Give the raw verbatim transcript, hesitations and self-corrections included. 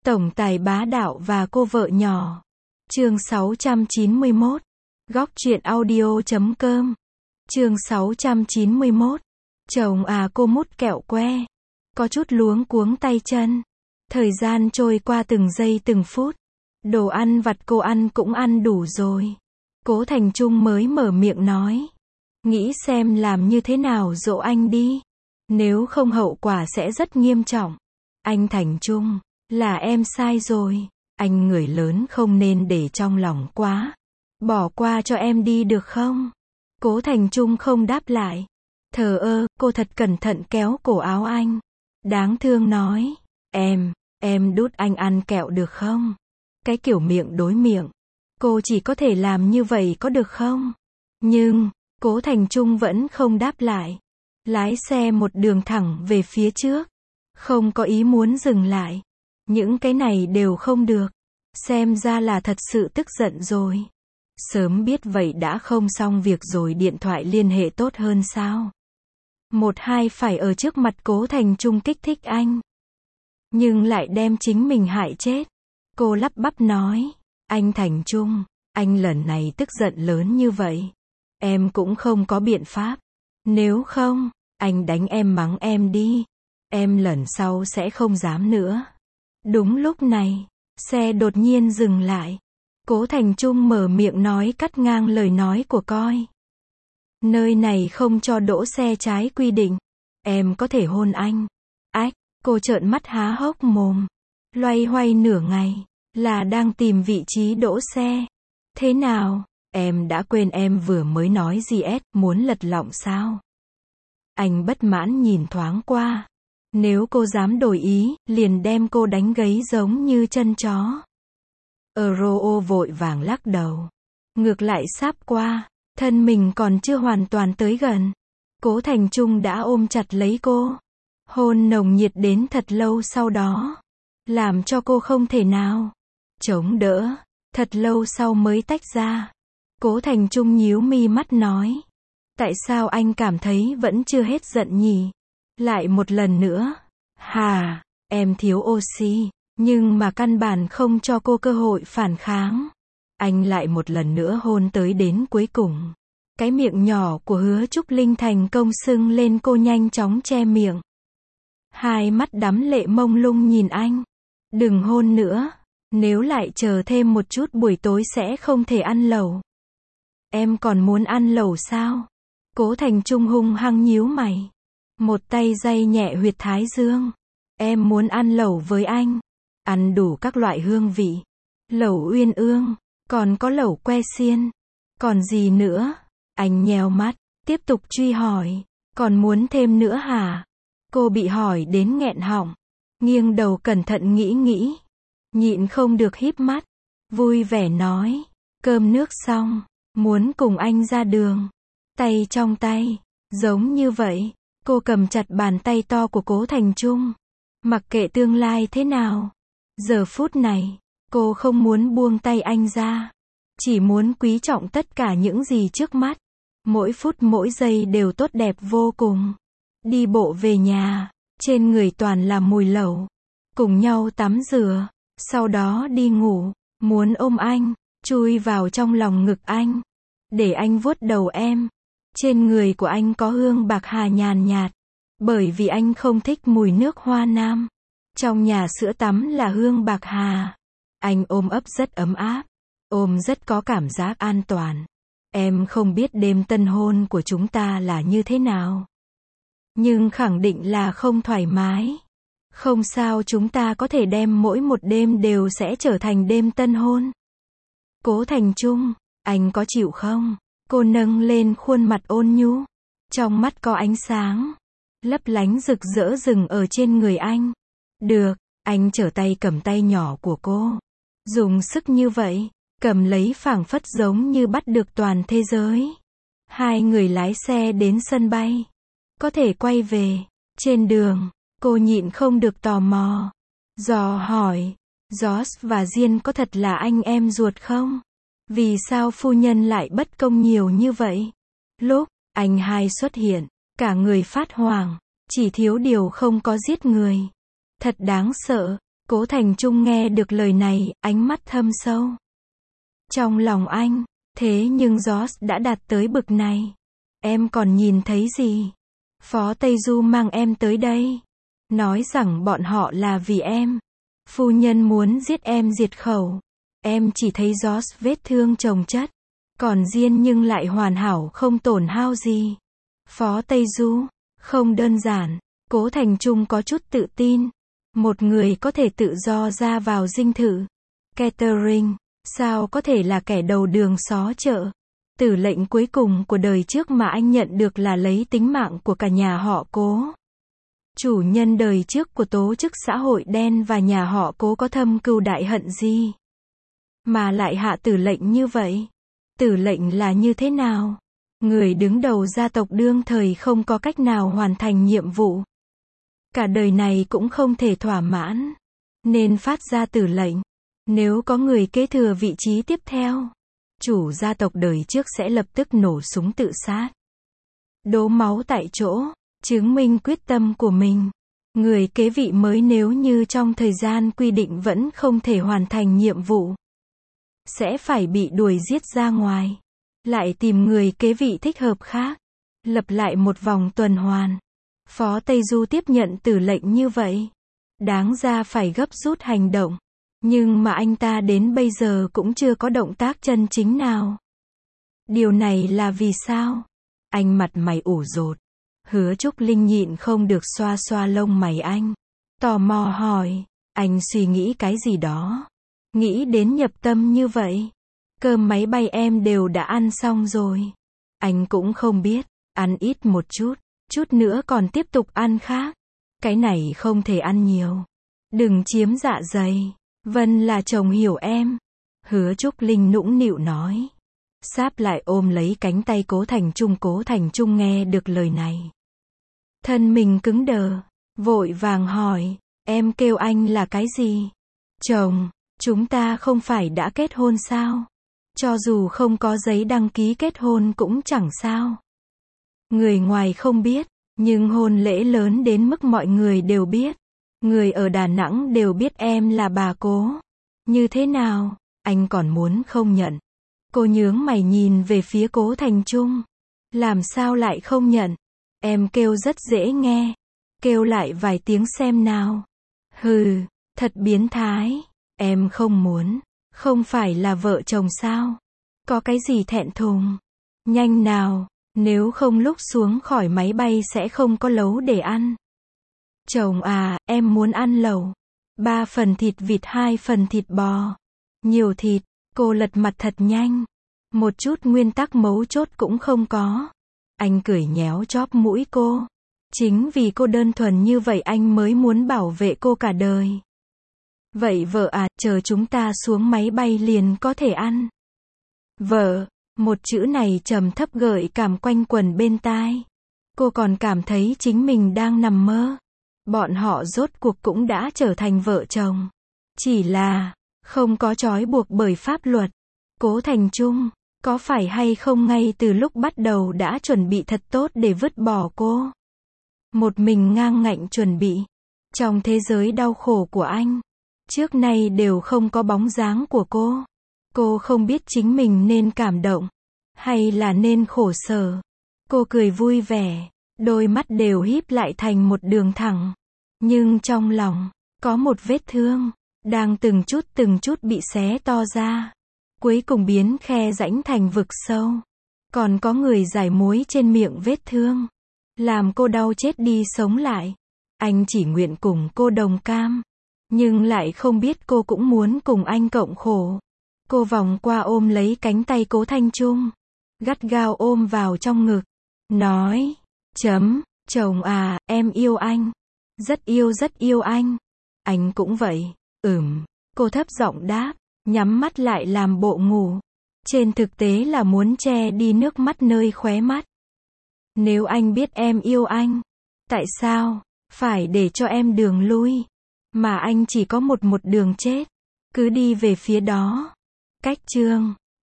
Tổng tài bá đạo và cô vợ nhỏ. Chương sáu trăm chín mươi mốt. Góc truyện audio chấm com. Chương sáu trăm chín mươi mốt. Chồng à cô mút kẹo que. Có chút luống cuống tay chân. Thời gian trôi qua từng giây từng phút. Đồ ăn vặt cô ăn cũng ăn đủ rồi. Cố Thành Trung mới mở miệng nói. Nghĩ xem làm như thế nào dỗ anh đi. Nếu không hậu quả sẽ rất nghiêm trọng. Anh Thành Trung, là em sai rồi. Anh người lớn không nên để trong lòng quá. Bỏ qua cho em đi được không? Cố Thành Trung không đáp lại. Thờ ơ, cô thật cẩn thận kéo cổ áo anh. Đáng thương nói. Em, em đút anh ăn kẹo được không? Cái kiểu miệng đối miệng. Cô chỉ có thể làm như vậy có được không? Nhưng, Cố Thành Trung vẫn không đáp lại. Lái xe một đường thẳng về phía trước. Không có ý muốn dừng lại. Những cái này đều không được. Xem ra là thật sự tức giận rồi. Sớm biết vậy đã không xong việc rồi điện thoại liên hệ tốt hơn sao? Một hai phải ở trước mặt Cố Thành Trung kích thích anh. Nhưng lại đem chính mình hại chết. Cô lắp bắp nói. Anh Thành Trung, anh lần này tức giận lớn như vậy. Em cũng không có biện pháp. Nếu không, anh đánh em mắng em đi. Em lần sau sẽ không dám nữa. Đúng lúc này, xe đột nhiên dừng lại. Cố Thành Trung mở miệng nói cắt ngang lời nói của coi. Nơi này không cho đỗ xe trái quy định. Em có thể hôn anh. Ách, cô trợn mắt há hốc mồm. Loay hoay nửa ngày, là đang tìm vị trí đỗ xe. Thế nào, em đã quên em vừa mới nói gì ét, muốn lật lọng sao? Anh bất mãn nhìn thoáng qua. Nếu cô dám đổi ý, liền đem cô đánh gấy giống như chân chó. Euro vội vàng lắc đầu. Ngược lại sáp qua, thân mình còn chưa hoàn toàn tới gần. Cố Thành Trung đã ôm chặt lấy cô. Hôn nồng nhiệt đến thật lâu sau đó. Làm cho cô không thể nào chống đỡ. Thật lâu sau mới tách ra. Cố Thành Trung nhíu mi mắt nói. Tại sao anh cảm thấy vẫn chưa hết giận nhỉ? Lại một lần nữa. Hà, em thiếu oxy. Nhưng mà căn bản không cho cô cơ hội phản kháng. Anh lại một lần nữa hôn tới đến cuối cùng. Cái miệng nhỏ của Hứa Trúc Linh thành công sưng lên, cô nhanh chóng che miệng. Hai mắt đắm lệ mông lung nhìn anh. Đừng hôn nữa. Nếu lại chờ thêm một chút buổi tối sẽ không thể ăn lẩu. Em còn muốn ăn lẩu sao? Cố Thành Trung hung hăng nhíu mày. Một tay day nhẹ huyệt thái dương. Em muốn ăn lẩu với anh. Ăn đủ các loại hương vị. Lẩu uyên ương. Còn có lẩu que xiên. Còn gì nữa? Anh nheo mắt. Tiếp tục truy hỏi. Còn muốn thêm nữa hả? Cô bị hỏi đến nghẹn họng. Nghiêng đầu cẩn thận nghĩ nghĩ. Nhịn không được híp mắt. Vui vẻ nói. Cơm nước xong. Muốn cùng anh ra đường. Tay trong tay. Giống như vậy. Cô cầm chặt bàn tay to của Cố Thành Trung. Mặc kệ tương lai thế nào. Giờ phút này, cô không muốn buông tay anh ra. Chỉ muốn quý trọng tất cả những gì trước mắt. Mỗi phút mỗi giây đều tốt đẹp vô cùng. Đi bộ về nhà, trên người toàn là mùi lẩu. Cùng nhau tắm rửa, sau đó đi ngủ. Muốn ôm anh, chui vào trong lòng ngực anh. Để anh vuốt đầu em. Trên người của anh có hương bạc hà nhàn nhạt. Bởi vì anh không thích mùi nước hoa nam. Trong nhà sữa tắm là hương bạc hà. Anh ôm ấp rất ấm áp. Ôm rất có cảm giác an toàn. Em không biết đêm tân hôn của chúng ta là như thế nào. Nhưng khẳng định là không thoải mái. Không sao, chúng ta có thể đem mỗi một đêm đều sẽ trở thành đêm tân hôn. Cố Thành Trung, anh có chịu không? Cô nâng lên khuôn mặt ôn nhu. Trong mắt có ánh sáng. Lấp lánh rực rỡ dừng ở trên người anh. Được, anh trở tay cầm tay nhỏ của cô. Dùng sức như vậy, cầm lấy phảng phất giống như bắt được toàn thế giới. Hai người lái xe đến sân bay. Có thể quay về. Trên đường, cô nhịn không được tò mò. Dò hỏi, Josh và Diên có thật là anh em ruột không? Vì sao phu nhân lại bất công nhiều như vậy? Lúc anh hai xuất hiện, cả người phát hoảng. Chỉ thiếu điều không có giết người. Thật đáng sợ. Cố Thành Trung nghe được lời này, ánh mắt thâm sâu. Trong lòng anh, thế nhưng George đã đạt tới bực này. Em còn nhìn thấy gì? Phó Tây Du mang em tới đây. Nói rằng bọn họ là vì em. Phu nhân muốn giết em diệt khẩu. Em chỉ thấy George vết thương chồng chất. Còn Diên nhưng lại hoàn hảo không tổn hao gì. Phó Tây Du, không đơn giản. Cố Thành Trung có chút tự tin. Một người có thể tự do ra vào dinh thự. Catherine, sao có thể là kẻ đầu đường xó chợ? Tử lệnh cuối cùng của đời trước mà anh nhận được là lấy tính mạng của cả nhà họ Cố. Chủ nhân đời trước của tổ chức xã hội đen và nhà họ Cố có thâm cừu đại hận gì? Mà lại hạ tử lệnh như vậy. Tử lệnh là như thế nào? Người đứng đầu gia tộc đương thời không có cách nào hoàn thành nhiệm vụ. Cả đời này cũng không thể thỏa mãn. Nên phát ra tử lệnh. Nếu có người kế thừa vị trí tiếp theo, chủ gia tộc đời trước sẽ lập tức nổ súng tự sát. Đổ máu tại chỗ, chứng minh quyết tâm của mình. Người kế vị mới nếu như trong thời gian quy định vẫn không thể hoàn thành nhiệm vụ, sẽ phải bị đuổi giết ra ngoài. Lại tìm người kế vị thích hợp khác. Lập lại một vòng tuần hoàn. Phó Tây Du tiếp nhận tử lệnh như vậy. Đáng ra phải gấp rút hành động. Nhưng mà anh ta đến bây giờ cũng chưa có động tác chân chính nào. Điều này là vì sao? Anh mặt mày ủ rột. Hứa Trúc Linh nhịn không được xoa xoa lông mày anh. Tò mò hỏi, anh suy nghĩ cái gì đó? Nghĩ đến nhập tâm như vậy. Cơm máy bay em đều đã ăn xong rồi. Anh cũng không biết, ăn ít một chút, chút nữa còn tiếp tục ăn khác. Cái này không thể ăn nhiều. Đừng chiếm dạ dày. Vân là chồng hiểu em. Hứa Trúc Linh nũng nịu nói. Sáp lại ôm lấy cánh tay Cố Thành Trung. Cố Thành Trung nghe được lời này. Thân mình cứng đờ. Vội vàng hỏi. Em kêu anh là cái gì? Chồng, chúng ta không phải đã kết hôn sao? Cho dù không có giấy đăng ký kết hôn cũng chẳng sao. Người ngoài không biết. Nhưng hôn lễ lớn đến mức mọi người đều biết. Người ở Đà Nẵng đều biết em là bà Cố. Như thế nào? Anh còn muốn không nhận? Cô nhướng mày nhìn về phía Cố Thành Trung. Làm sao lại không nhận? Em kêu rất dễ nghe. Kêu lại vài tiếng xem nào. Hừ, thật biến thái. Em không muốn. Không phải là vợ chồng sao? Có cái gì thẹn thùng? Nhanh nào, nếu không lúc xuống khỏi máy bay sẽ không có lấu để ăn. Chồng à, em muốn ăn lẩu. Ba phần thịt vịt, hai phần thịt bò. Nhiều thịt. Cô lật mặt thật nhanh. Một chút nguyên tắc mấu chốt cũng không có. Anh cười nhéo chóp mũi cô. Chính vì cô đơn thuần như vậy anh mới muốn bảo vệ cô cả đời. Vậy vợ à, chờ chúng ta xuống máy bay liền có thể ăn. Vợ, một chữ này trầm thấp gợi cảm quanh quẩn bên tai. Cô còn cảm thấy chính mình đang nằm mơ. Bọn họ rốt cuộc cũng đã trở thành vợ chồng. Chỉ là, không có trói buộc bởi pháp luật. Cố Thành Trung, có phải hay không ngay từ lúc bắt đầu đã chuẩn bị thật tốt để vứt bỏ cô? Một mình ngang ngạnh chuẩn bị. Trong thế giới đau khổ của anh, trước nay đều không có bóng dáng của cô. Cô không biết chính mình nên cảm động, hay là nên khổ sở. Cô cười vui vẻ, đôi mắt đều híp lại thành một đường thẳng. Nhưng trong lòng, có một vết thương, đang từng chút từng chút bị xé to ra. Cuối cùng biến khe rãnh thành vực sâu. Còn có người giải muối trên miệng vết thương. Làm cô đau chết đi sống lại. Anh chỉ nguyện cùng cô đồng cam. Nhưng lại không biết cô cũng muốn cùng anh cộng khổ. Cô vòng qua ôm lấy cánh tay Cố Thành Trung. Gắt gao ôm vào trong ngực. Nói, chấm, chồng à, em yêu anh. Rất yêu rất yêu anh. Anh cũng vậy. Ừm, cô thấp giọng đáp, nhắm mắt lại làm bộ ngủ. Trên thực tế là muốn che đi nước mắt nơi khóe mắt. Nếu anh biết em yêu anh, tại sao phải để cho em đường lui, mà anh chỉ có một một đường chết, cứ đi về phía đó. Cách chương